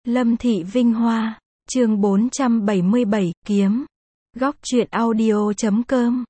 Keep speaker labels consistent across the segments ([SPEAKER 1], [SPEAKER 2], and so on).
[SPEAKER 1] Lâm Thị Vinh Hoa, chương 477, kiếm. Góc truyện audio.com.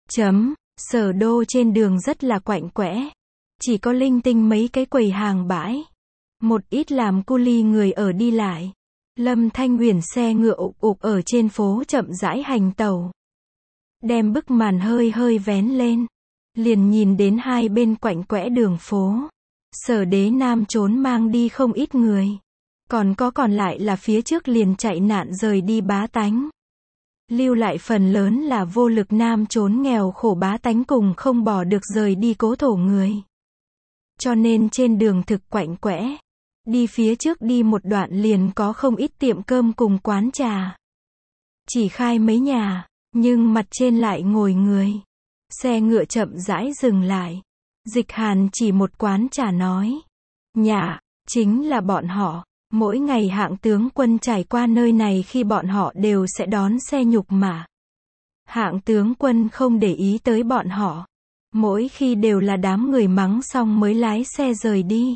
[SPEAKER 1] Sở đô trên đường rất là quạnh quẽ. Chỉ có linh tinh mấy cái quầy hàng bãi. Một ít làm cu li người ở đi lại. Lâm Thanh Uyển xe ngựa ục ục ở trên phố chậm rãi hành tẩu. Đem bức màn hơi hơi vén lên. Liền nhìn đến hai bên quạnh quẽ đường phố. Sở Đế Nam trốn mang đi không ít người. Còn lại là phía trước liền chạy nạn rời đi bá tánh. Lưu lại phần lớn là vô lực nam trốn nghèo khổ bá tánh cùng không bỏ được rời đi cố thổ người. Cho nên trên đường thực quạnh quẽ. Đi phía trước đi một đoạn liền có không ít tiệm cơm cùng quán trà. Chỉ khai mấy nhà, nhưng mặt trên lại ngồi người. Xe ngựa chậm rãi dừng lại. Dịch Hàn chỉ một quán trà nói. Nhà, chính là bọn họ. Mỗi ngày hạng tướng quân trải qua nơi này khi bọn họ đều sẽ đón xe nhục mạ. Hạng tướng quân không để ý tới bọn họ. Mỗi khi đều là đám người mắng xong mới lái xe rời đi.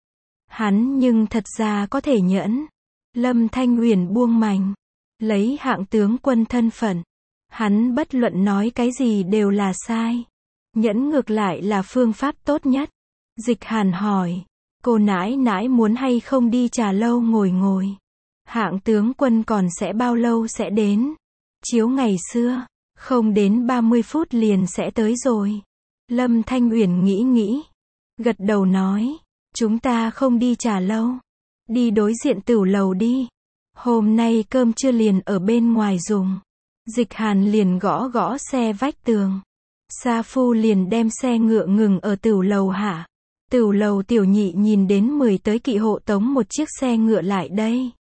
[SPEAKER 1] Hắn nhưng thật ra có thể nhẫn. Lâm Thanh Uyển buông mành. Lấy hạng tướng quân thân phận. Hắn bất luận nói cái gì đều là sai. Nhẫn ngược lại là phương pháp tốt nhất. Dịch Hàn hỏi. Cô nãi nãi muốn hay không đi trà lâu ngồi ngồi. Hạng tướng quân còn sẽ bao lâu sẽ đến. Chiếu ngày xưa. Không đến 30 phút liền sẽ tới rồi. Lâm Thanh Uyển nghĩ. Gật đầu nói. Chúng ta không đi trà lâu. Đi đối diện tửu lầu đi. Hôm nay cơm trưa liền ở bên ngoài dùng. Dịch Hàn liền gõ xe vách tường. Sa Phu liền đem xe ngựa ngừng ở tửu lầu hạ. Tửu lầu tiểu nhị nhìn đến 10 tới kỵ hộ tống một chiếc xe ngựa lại đây.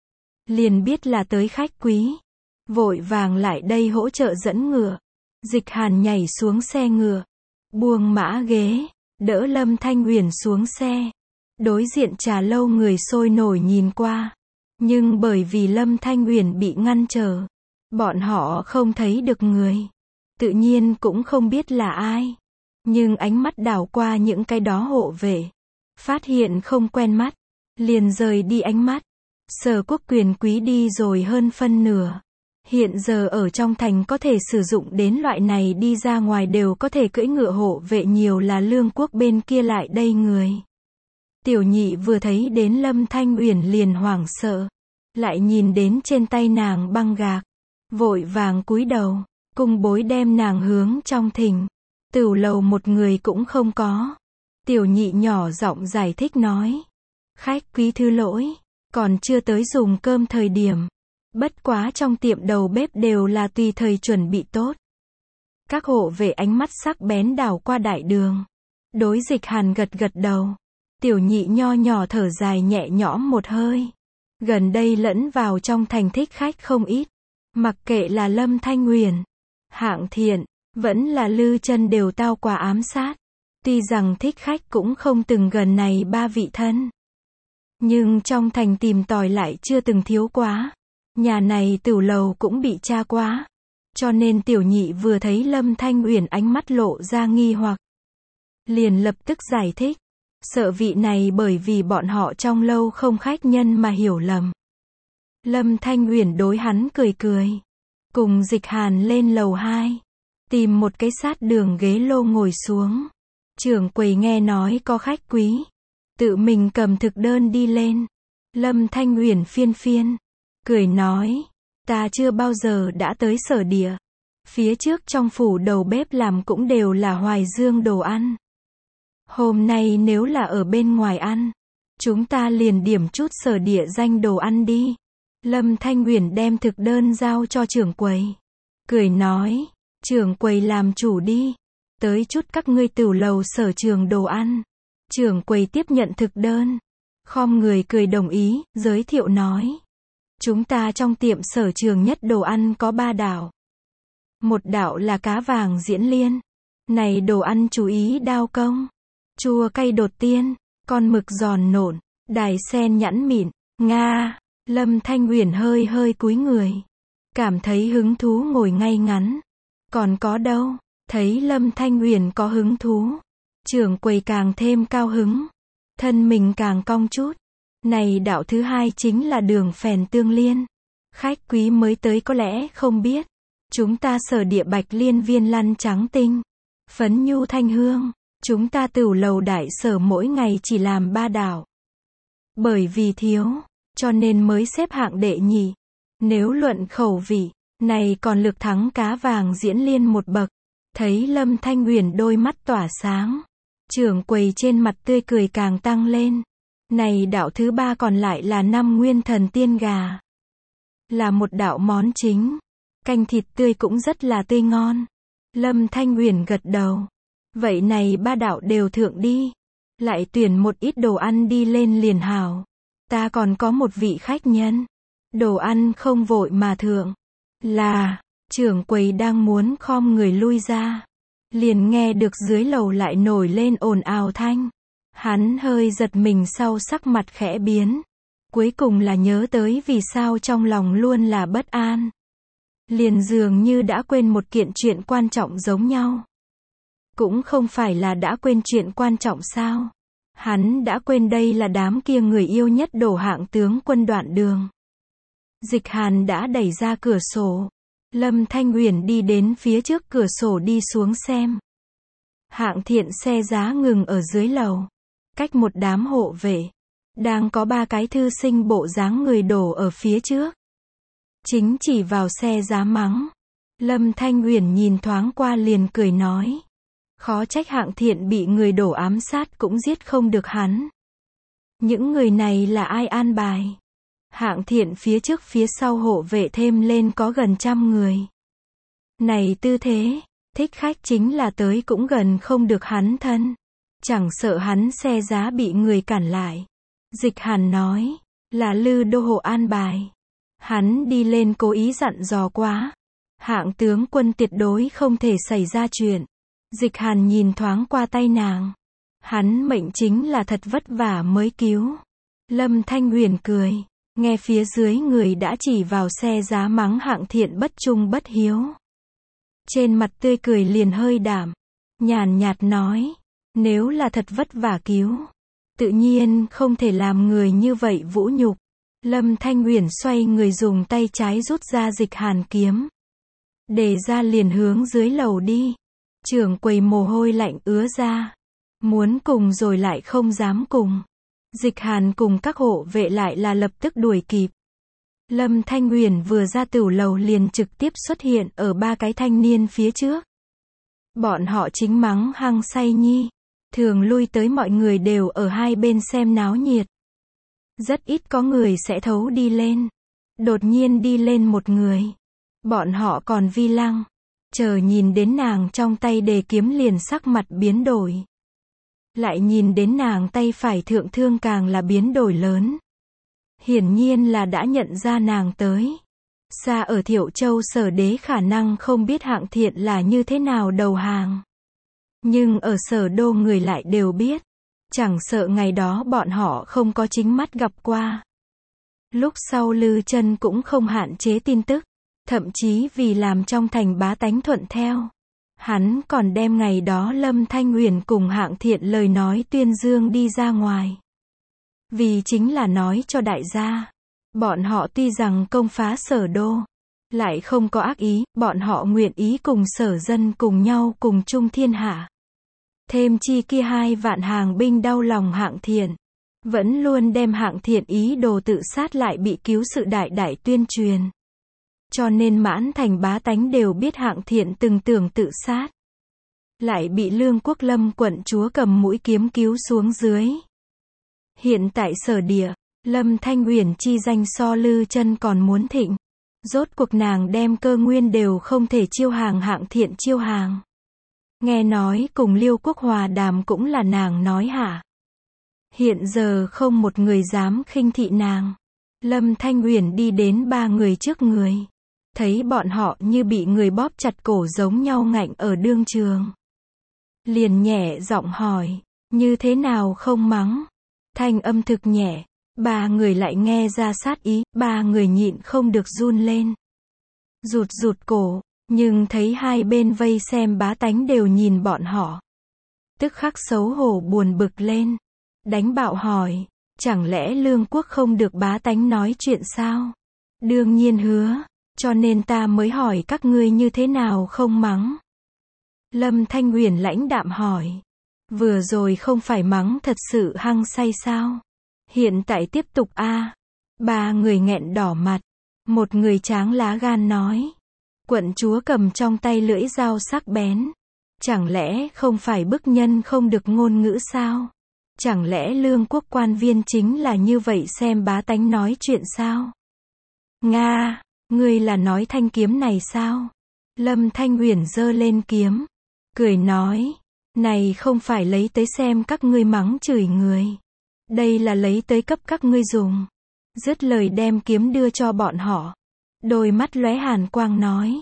[SPEAKER 1] Liền biết là tới khách quý. Vội vàng lại đây hỗ trợ dẫn ngựa. Dịch Hàn nhảy xuống xe ngựa. Buông mã ghế. Đỡ Lâm Thanh Uyển xuống xe. Đối diện trà lâu người sôi nổi nhìn qua. Nhưng bởi vì Lâm Thanh Uyển bị ngăn trở. Bọn họ không thấy được người. Tự nhiên cũng không biết là ai. Nhưng ánh mắt đảo qua những cái đó hộ vệ. Phát hiện không quen mắt. Liền rời đi ánh mắt. Sở quốc quyền quý đi rồi hơn phân nửa. Hiện giờ ở trong thành có thể sử dụng đến loại này đi ra ngoài đều có thể cưỡi ngựa hộ vệ nhiều là lương quốc bên kia lại đây người. Tiểu nhị vừa thấy đến Lâm Thanh Uyển liền hoảng sợ. Lại nhìn đến trên tay nàng băng gạc. Vội vàng cúi đầu. Cung bối đem nàng hướng trong thỉnh. Tửu lầu một người cũng không có. Tiểu nhị nhỏ giọng giải thích nói. Khách quý thứ lỗi. Còn chưa tới dùng cơm thời điểm. Bất quá trong tiệm đầu bếp đều là tùy thời chuẩn bị tốt. Các hộ vệ ánh mắt sắc bén đảo qua đại đường. Đối Dịch Hàn gật đầu. Tiểu nhị nho nhỏ thở dài nhẹ nhõm một hơi. Gần đây lẫn vào trong thành thích khách không ít. Mặc kệ là Lâm Thanh Uyển, Hạng Thiện, vẫn là Lư Chân đều tao qua ám sát. Tuy rằng thích khách cũng không từng gần này ba vị thân. Nhưng trong thành tìm tòi lại chưa từng thiếu quá. Nhà này tửu lầu cũng bị tra quá. Cho nên tiểu nhị vừa thấy Lâm Thanh Uyển ánh mắt lộ ra nghi hoặc. Liền lập tức giải thích. Sợ vị này bởi vì bọn họ trong lâu không khách nhân mà hiểu lầm. Lâm Thanh Uyển đối hắn cười. Cùng Dịch Hàn lên lầu 2. Tìm một cái sát đường ghế lô ngồi xuống. Trưởng quầy nghe nói có khách quý. Tự mình cầm thực đơn đi lên. Lâm Thanh Uyển phiên. Cười nói. Ta chưa bao giờ đã tới Sở Địa. Phía trước trong phủ đầu bếp làm cũng đều là Hoài Dương đồ ăn. Hôm nay nếu là ở bên ngoài ăn. Chúng ta liền điểm chút Sở Địa danh đồ ăn đi. Lâm Thanh Uyển đem thực đơn giao cho trưởng quầy. Cười nói. Trưởng quầy làm chủ đi. Tới chút các ngươi tửu lầu sở trường đồ ăn. Trưởng quầy tiếp nhận thực đơn. Khom người cười đồng ý, giới thiệu nói. Chúng ta trong tiệm sở trường nhất đồ ăn có 3 đạo. Một đạo là cá vàng diễn liên. Này đồ ăn chú ý đao công. Chua cay đột tiên. Con mực giòn nộn. Đài sen nhẵn mịn. Nga. Lâm Thanh Uyển hơi cúi người. Cảm thấy hứng thú ngồi ngay ngắn. Còn có đâu. Thấy Lâm Thanh Uyển có hứng thú. Trưởng quầy càng thêm cao hứng. Thân mình càng cong chút. Này đạo thứ hai chính là đường phèn tương liên. Khách quý mới tới có lẽ không biết. Chúng ta sở địa bạch liên viên lăn trắng tinh. Phấn nhu thanh hương. Chúng ta tửu lầu đại sở mỗi ngày chỉ làm 3 đạo. Bởi vì thiếu, cho nên mới xếp hạng đệ nhì. Nếu luận khẩu vị, này còn lực thắng cá vàng diễn liên một bậc. Thấy Lâm Thanh Uyển đôi mắt tỏa sáng. Trưởng quầy trên mặt tươi cười càng tăng lên. Này đạo thứ ba còn lại là 5 nguyên thần tiên gà. Là một đạo món chính. Canh thịt tươi cũng rất là tươi ngon. Lâm Thanh Uyển gật đầu. Vậy này 3 đạo đều thượng đi. Lại tuyển một ít đồ ăn đi lên liền hảo. Ta còn có một vị khách nhân. Đồ ăn không vội mà thượng. Là, trưởng quầy đang muốn khom người lui ra. Liền nghe được dưới lầu lại nổi lên ồn ào thanh. Hắn hơi giật mình sau sắc mặt khẽ biến. Cuối cùng là nhớ tới vì sao trong lòng luôn là bất an. Liền dường như đã quên một kiện chuyện quan trọng giống nhau. Cũng không phải là đã quên chuyện quan trọng sao. Hắn đã quên đây là đám kia người yêu nhất đổ hạng tướng quân Đoạn Đường. Dịch Hàn đã đẩy ra cửa sổ. Lâm Thanh Uyển đi đến phía trước cửa sổ đi xuống xem. Hạng Thiện xe giá ngừng ở dưới lầu. Cách một đám hộ vệ. Đang có 3 cái thư sinh bộ dáng người đổ ở phía trước. Chính chỉ vào xe giá mắng. Lâm Thanh Uyển nhìn thoáng qua liền cười nói. Khó trách Hạng Thiện bị người đổ ám sát cũng giết không được hắn. Những người này là ai an bài? Hạng Thiện phía trước phía sau hộ vệ thêm lên có gần 100 người. Này tư thế, thích khách chính là tới cũng gần không được hắn thân. Chẳng sợ hắn xe giá bị người cản lại. Dịch Hàn nói, là Lư Đô hộ an bài. Hắn đi lên cố ý dặn dò quá. Hạng tướng quân tuyệt đối không thể xảy ra chuyện. Dịch Hàn nhìn thoáng qua tay nàng. Hắn mệnh chính là thật vất vả mới cứu. Lâm Thanh Uyển cười. Nghe phía dưới người đã chỉ vào xe giá mắng Hạng Thiện bất trung bất hiếu. Trên mặt tươi cười liền hơi đảm. Nhàn nhạt nói. Nếu là thật vất vả cứu. Tự nhiên không thể làm người như vậy vũ nhục. Lâm Thanh Uyển xoay người dùng tay trái rút ra Dịch Hàn kiếm. Để ra liền hướng dưới lầu đi. Trưởng quầy mồ hôi lạnh ứa ra. Muốn cùng rồi lại không dám cùng. Dịch Hàn cùng các hộ vệ lại là lập tức đuổi kịp. Lâm Thanh Uyển vừa ra tửu lầu liền trực tiếp xuất hiện ở 3 cái thanh niên phía trước. Bọn họ chính mắng hăng say nhi. Thường lui tới mọi người đều ở hai bên xem náo nhiệt. Rất ít có người sẽ thấu đi lên. Đột nhiên đi lên một người. Bọn họ còn vi lăng. Chờ nhìn đến nàng trong tay đề kiếm liền sắc mặt biến đổi. Lại nhìn đến nàng tay phải thượng thương càng là biến đổi lớn. Hiển nhiên là đã nhận ra nàng tới. Xa ở Thiệu Châu Sở Đế khả năng không biết Hạng Thiện là như thế nào đầu hàng. Nhưng ở Sở Đô người lại đều biết. Chẳng sợ ngày đó bọn họ không có chính mắt gặp qua. Lúc sau Lư Chân cũng không hạn chế tin tức. Thậm chí vì làm trong thành bá tánh thuận theo. Hắn còn đem ngày đó Lâm Thanh Uyển cùng Hạng Thiện lời nói tuyên dương đi ra ngoài. Vì chính là nói cho đại gia. Bọn họ tuy rằng công phá Sở Đô. Lại không có ác ý, bọn họ nguyện ý cùng Sở dân cùng nhau cùng chung thiên hạ. Thêm chi kia 2 vạn hàng binh đau lòng Hạng Thiện. Vẫn luôn đem Hạng Thiện ý đồ tự sát lại bị cứu sự đại đại tuyên truyền. Cho nên mãn thành bá tánh đều biết Hạng Thiện từng tưởng tự sát. Lại bị Lương Quốc Lâm quận chúa cầm mũi kiếm cứu xuống dưới. Hiện tại Sở địa, Lâm Thanh Uyển chi danh so Lư Chân còn muốn thịnh. Rốt cuộc nàng đem cơ nguyên đều không thể chiêu hàng Hạng Thiện chiêu hàng. Nghe nói cùng Liêu Quốc hòa đàm cũng là nàng nói hả. Hiện giờ không một người dám khinh thị nàng. Lâm Thanh Uyển đi đến 3 người trước người. Thấy bọn họ như bị người bóp chặt cổ giống nhau ngạnh ở đương trường. Liền nhẹ giọng hỏi, như thế nào không mắng? Thanh âm thực nhẹ, 3 người lại nghe ra sát ý, 3 người nhịn không được run lên. Rụt cổ, nhưng thấy hai bên vây xem bá tánh đều nhìn bọn họ. Tức khắc xấu hổ buồn bực lên. Đánh bạo hỏi, Chẳng lẽ lương quốc không được bá tánh nói chuyện sao? Đương nhiên hứa, cho nên ta mới hỏi các ngươi như thế nào không mắng. Lâm Thanh Uyển lãnh đạm hỏi. Vừa rồi không phải mắng thật sự hăng say sao? Hiện tại tiếp tục a. Ba người nghẹn đỏ mặt. Một người tráng lá gan nói. Quận chúa cầm trong tay lưỡi dao sắc bén. Chẳng lẽ không phải bức nhân không được ngôn ngữ sao? Chẳng lẽ lương quốc quan viên chính là như vậy xem bá tánh nói chuyện sao? Nga, ngươi là nói thanh kiếm này sao? Lâm Thanh Uyển giơ lên kiếm. Cười nói. Này không phải lấy tới xem các ngươi mắng chửi người. Đây là lấy tới cấp các ngươi dùng. Dứt lời đem kiếm đưa cho bọn họ. Đôi mắt lóe hàn quang nói.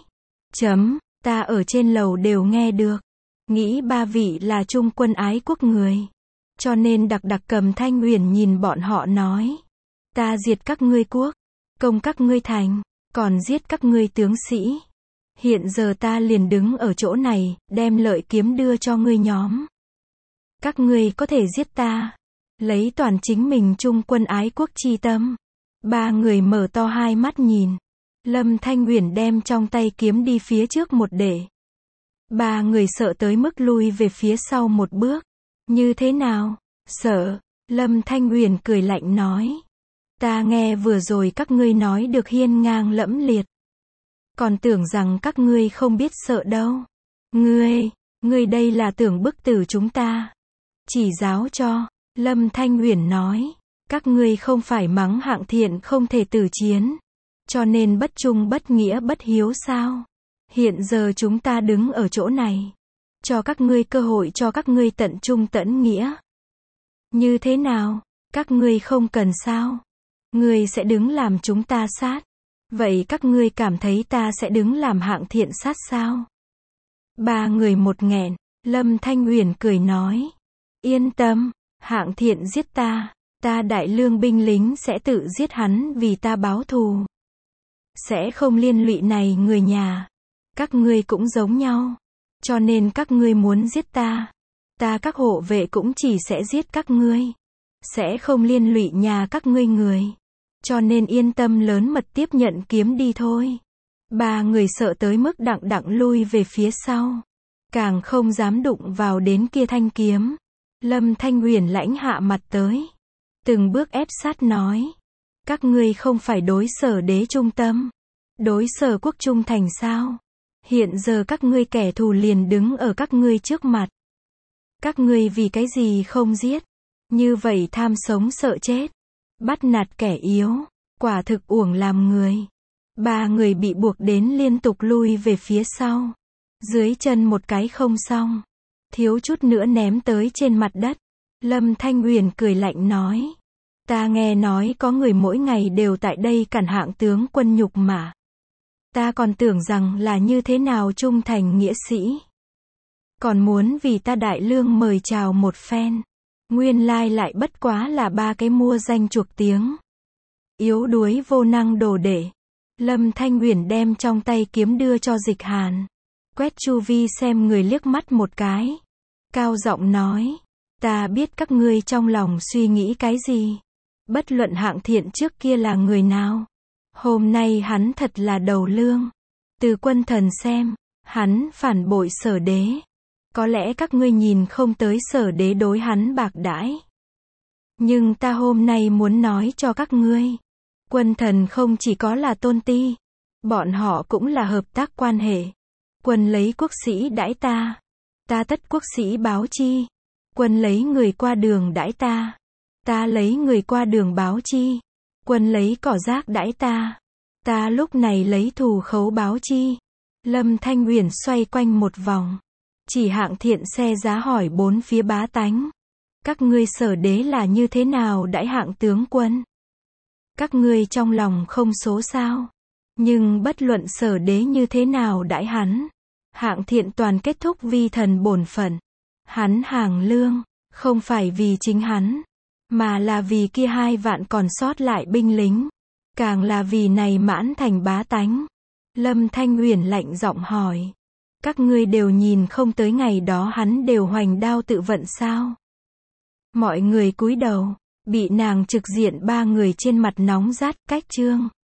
[SPEAKER 1] Ta ở trên lầu đều nghe được. Nghĩ ba vị là trung quân ái quốc người. Cho nên đặc cầm Thanh Uyển nhìn bọn họ nói. Ta diệt các ngươi quốc. Công các ngươi thành. Còn giết các ngươi tướng sĩ. Hiện giờ ta liền đứng ở chỗ này, đem lợi kiếm đưa cho ngươi nhóm. Các ngươi có thể giết ta. Lấy toàn chính mình trung quân ái quốc chi tâm. Ba người mở to hai mắt nhìn. Lâm Thanh Uyển đem trong tay kiếm đi phía trước một để. Ba người sợ tới mức lui về phía sau một bước. Như thế nào? Sợ. Lâm Thanh Uyển cười lạnh nói. Ta nghe vừa rồi các ngươi nói được hiên ngang lẫm liệt. Còn tưởng rằng các ngươi không biết sợ đâu. Ngươi đây là tưởng bức tử chúng ta. Chỉ giáo cho. Lâm Thanh Uyển nói. Các ngươi không phải mắng Hạng Thiện không thể tử chiến. Cho nên bất trung bất nghĩa bất hiếu sao? Hiện giờ chúng ta đứng ở chỗ này. Cho các ngươi cơ hội cho các ngươi tận trung tận nghĩa. Như thế nào? Các ngươi không cần sao? Ngươi sẽ đứng làm chúng ta sát. Vậy các ngươi cảm thấy ta sẽ đứng làm Hạng Thiện sát sao? Ba người một nghẹn. Lâm Thanh Uyển cười nói. Yên tâm, Hạng Thiện giết ta. Ta đại lương binh lính sẽ tự giết hắn vì ta báo thù. Sẽ không liên lụy này người nhà. Các ngươi cũng giống nhau. Cho nên các ngươi muốn giết ta. Ta các hộ vệ cũng chỉ sẽ giết các ngươi. Sẽ không liên lụy nhà các ngươi người. Cho nên yên tâm lớn mật tiếp nhận kiếm đi thôi. Ba người sợ tới mức đặng lui về phía sau. Càng không dám đụng vào đến kia thanh kiếm. Lâm Thanh Uyển lãnh hạ mặt tới. Từng bước ép sát nói. Các ngươi không phải đối Sở đế trung tâm. Đối Sở quốc trung thành sao? Hiện giờ các ngươi kẻ thù liền đứng ở các ngươi trước mặt. Các ngươi vì cái gì không giết? Như vậy tham sống sợ chết. Bắt nạt kẻ yếu. Quả thực uổng làm người. Ba người bị buộc đến liên tục lui về phía sau. Dưới chân một cái không xong. Thiếu chút nữa ném tới trên mặt đất. Lâm Thanh Uyển cười lạnh nói. Ta nghe nói có người mỗi ngày đều tại đây cản Hạng tướng quân nhục mạ. Ta còn tưởng rằng là như thế nào trung thành nghĩa sĩ. Còn muốn vì ta đại lương mời chào một phen. Nguyên lai lại bất quá là ba cái mua danh chuộc tiếng. Yếu đuối vô năng đồ đệ. Lâm Thanh Uyển đem trong tay kiếm đưa cho Dịch Hàn. Quét chu vi xem người liếc mắt một cái. Cao giọng nói. Ta biết các ngươi trong lòng suy nghĩ cái gì. Bất luận Hạng Thiện trước kia là người nào. Hôm nay hắn thật là đầu lương. Từ quân thần xem, hắn phản bội Sở đế. Có lẽ các ngươi nhìn không tới Sở đế đối hắn bạc đãi. Nhưng ta hôm nay muốn nói cho các ngươi. Quân thần không chỉ có là tôn ti. Bọn họ cũng là hợp tác quan hệ. Quân lấy quốc sĩ đãi ta. Ta tất quốc sĩ báo chi. Quân lấy người qua đường đãi ta. Ta lấy người qua đường báo chi. Quân lấy cỏ rác đãi ta. Ta lúc này lấy thù khấu báo chi. Lâm Thanh Uyển xoay quanh một vòng. Chỉ Hạng Thiện xe giá hỏi bốn phía bá tánh. Các ngươi Sở đế là như thế nào đãi Hạng tướng quân? Các ngươi trong lòng không số sao? Nhưng bất luận Sở đế như thế nào đãi hắn. Hạng Thiện toàn kết thúc vi thần bổn phận. Hắn hàng lương, không phải vì chính hắn. Mà là vì kia 2 vạn còn sót lại binh lính. Càng là vì này mãn thành bá tánh. Lâm Thanh Uyển lạnh giọng hỏi. Các ngươi đều nhìn không tới ngày đó hắn đều hoành đao tự vận sao? Mọi người cúi đầu. Bị nàng trực diện ba người trên mặt nóng rát, cách chương.